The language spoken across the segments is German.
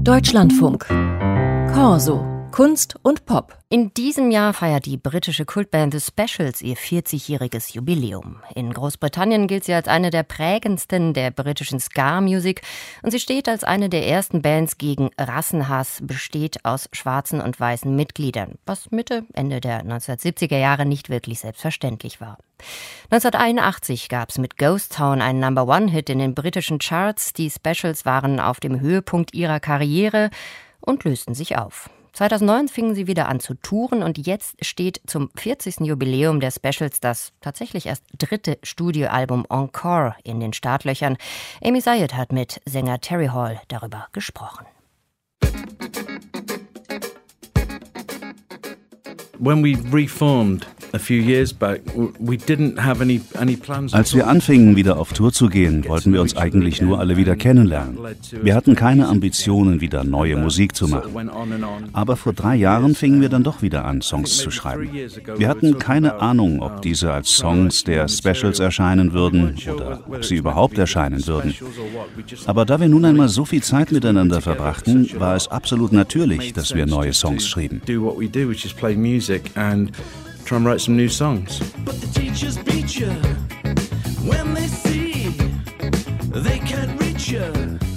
Deutschlandfunk. Corso. Kunst und Pop. In diesem Jahr feiert die britische Kultband The Specials ihr 40-jähriges Jubiläum. In Großbritannien gilt sie als eine der prägendsten der britischen Ska-Musik und sie steht als eine der ersten Bands gegen Rassenhass, besteht aus schwarzen und weißen Mitgliedern, was Mitte, Ende der 1970er Jahre nicht wirklich selbstverständlich war. 1981 gab es mit Ghost Town einen Number-One-Hit in den britischen Charts. Die Specials waren auf dem Höhepunkt ihrer Karriere und lösten sich auf. 2009 fingen sie wieder an zu touren und jetzt steht zum 40. Jubiläum der Specials das tatsächlich erst dritte Studioalbum Encore in den Startlöchern. Amy Zayed hat mit Sänger Terry Hall darüber gesprochen. When we reformed a few years back, we didn't have any plans. Als wir anfingen, wieder auf Tour zu gehen, wollten wir uns eigentlich nur alle wieder kennenlernen. Wir hatten keine Ambitionen, wieder neue Musik zu machen. Aber vor 3 Jahren fingen wir dann doch wieder an, Songs zu schreiben. Wir hatten keine Ahnung, ob diese als Songs der Specials erscheinen würden oder ob sie überhaupt erscheinen würden. Aber da wir nun einmal so viel Zeit miteinander verbrachten, war es absolut natürlich, dass wir neue Songs schrieben. And try and write some new songs. But the teachers beat you when they see they can't reach you.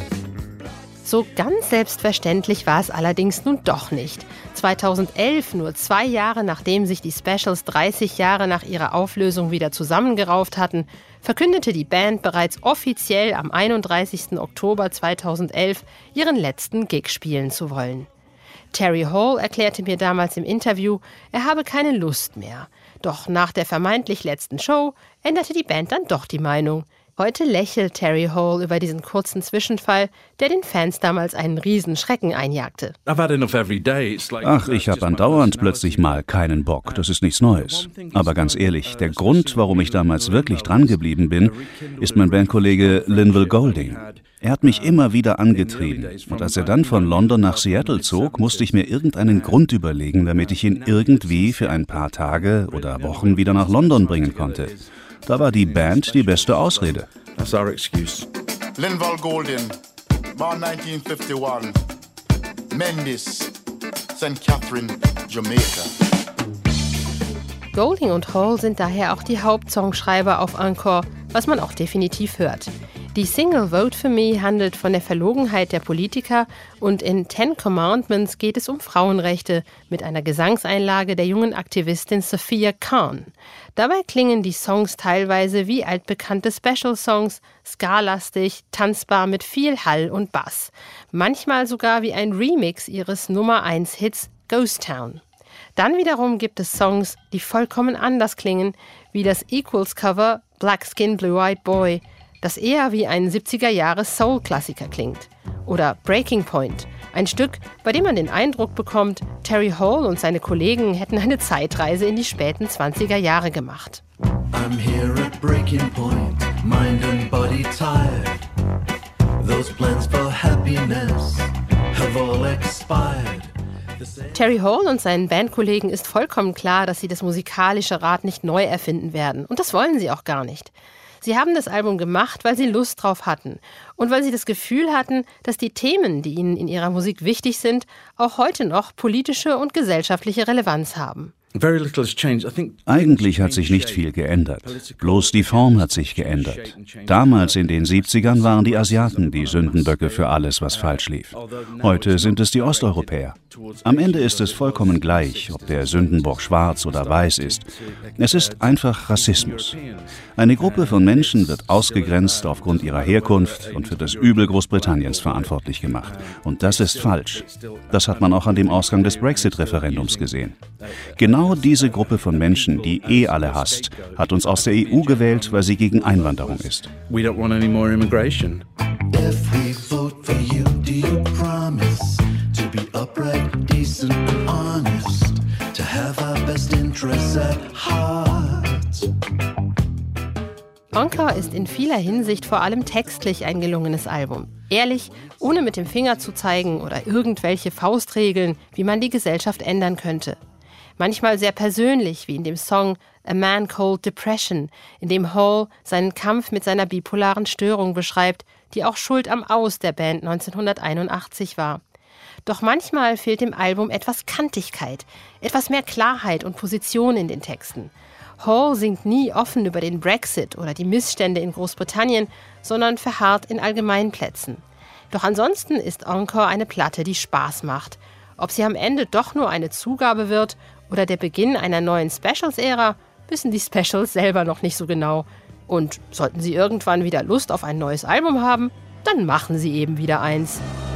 So ganz selbstverständlich war es allerdings nun doch nicht. 2011, nur 2 Jahre nachdem sich die Specials 30 Jahre nach ihrer Auflösung wieder zusammengerauft hatten, verkündete die Band bereits offiziell am 31. Oktober 2011 ihren letzten Gig spielen zu wollen. Terry Hall erklärte mir damals im Interview, er habe keine Lust mehr. Doch nach der vermeintlich letzten Show änderte die Band dann doch die Meinung. Heute lächelt Terry Hall über diesen kurzen Zwischenfall, der den Fans damals einen Riesenschrecken einjagte. Ach, ich habe andauernd plötzlich mal keinen Bock, das ist nichts Neues. Aber ganz ehrlich, der Grund, warum ich damals wirklich dran geblieben bin, ist mein Bandkollege Linval Golding. Er hat mich immer wieder angetrieben. Und als er dann von London nach Seattle zog, musste ich mir irgendeinen Grund überlegen, damit ich ihn irgendwie für ein paar Tage oder Wochen wieder nach London bringen konnte. Da war die Band die beste Ausrede. That's our excuse. Linval Golding, born 1951, Mendes, St. Catherine, Jamaica. Golding und Hall sind daher auch die Hauptsongschreiber auf Encore, was man auch definitiv hört. Die Single Vote for Me handelt von der Verlogenheit der Politiker und in 10 Commandments geht es um Frauenrechte mit einer Gesangseinlage der jungen Aktivistin Sophia Khan. Dabei klingen die Songs teilweise wie altbekannte Special-Songs, skalastig, tanzbar mit viel Hall und Bass. Manchmal sogar wie ein Remix ihres Nummer-1-Hits Ghost Town. Dann wiederum gibt es Songs, die vollkommen anders klingen, wie das Equals-Cover Black Skin, Blue Eyed Boy, das eher wie ein 70er-Jahre-Soul-Klassiker klingt. Oder Breaking Point, ein Stück, bei dem man den Eindruck bekommt, Terry Hall und seine Kollegen hätten eine Zeitreise in die späten 20er Jahre gemacht. I'm here at breaking point, mind and body tired. Those plans for happiness have all expired. Terry Hall und seinen Bandkollegen ist vollkommen klar, dass sie das musikalische Rad nicht neu erfinden werden. Und das wollen sie auch gar nicht. Sie haben das Album gemacht, weil sie Lust drauf hatten und weil sie das Gefühl hatten, dass die Themen, die ihnen in ihrer Musik wichtig sind, auch heute noch politische und gesellschaftliche Relevanz haben. Eigentlich hat sich nicht viel geändert. Bloß die Form hat sich geändert. Damals in den 70ern waren die Asiaten die Sündenböcke für alles, was falsch lief. Heute sind es die Osteuropäer. Am Ende ist es vollkommen gleich, ob der Sündenbock schwarz oder weiß ist. Es ist einfach Rassismus. Eine Gruppe von Menschen wird ausgegrenzt aufgrund ihrer Herkunft und für das Übel Großbritanniens verantwortlich gemacht. Und das ist falsch. Das hat man auch an dem Ausgang des Brexit-Referendums gesehen. Genau diese Gruppe von Menschen, die alle hasst, hat uns aus der EU gewählt, weil sie gegen Einwanderung ist. We don't want any more immigration. If we vote for you, do you promise to be upright, decent and honest, to have our best interests at heart? Encore ist in vieler Hinsicht vor allem textlich ein gelungenes Album. Ehrlich, ohne mit dem Finger zu zeigen oder irgendwelche Faustregeln, wie man die Gesellschaft ändern könnte. Manchmal sehr persönlich, wie in dem Song A Man Called Depression, in dem Hall seinen Kampf mit seiner bipolaren Störung beschreibt, die auch schuld am Aus der Band 1981 war. Doch manchmal fehlt dem Album etwas Kantigkeit, etwas mehr Klarheit und Position in den Texten. Hall singt nie offen über den Brexit oder die Missstände in Großbritannien, sondern verharrt in Allgemeinplätzen. Doch ansonsten ist Encore eine Platte, die Spaß macht. Ob sie am Ende doch nur eine Zugabe wird oder der Beginn einer neuen Specials-Ära, wissen die Specials selber noch nicht so genau. Und sollten sie irgendwann wieder Lust auf ein neues Album haben, dann machen sie eben wieder eins.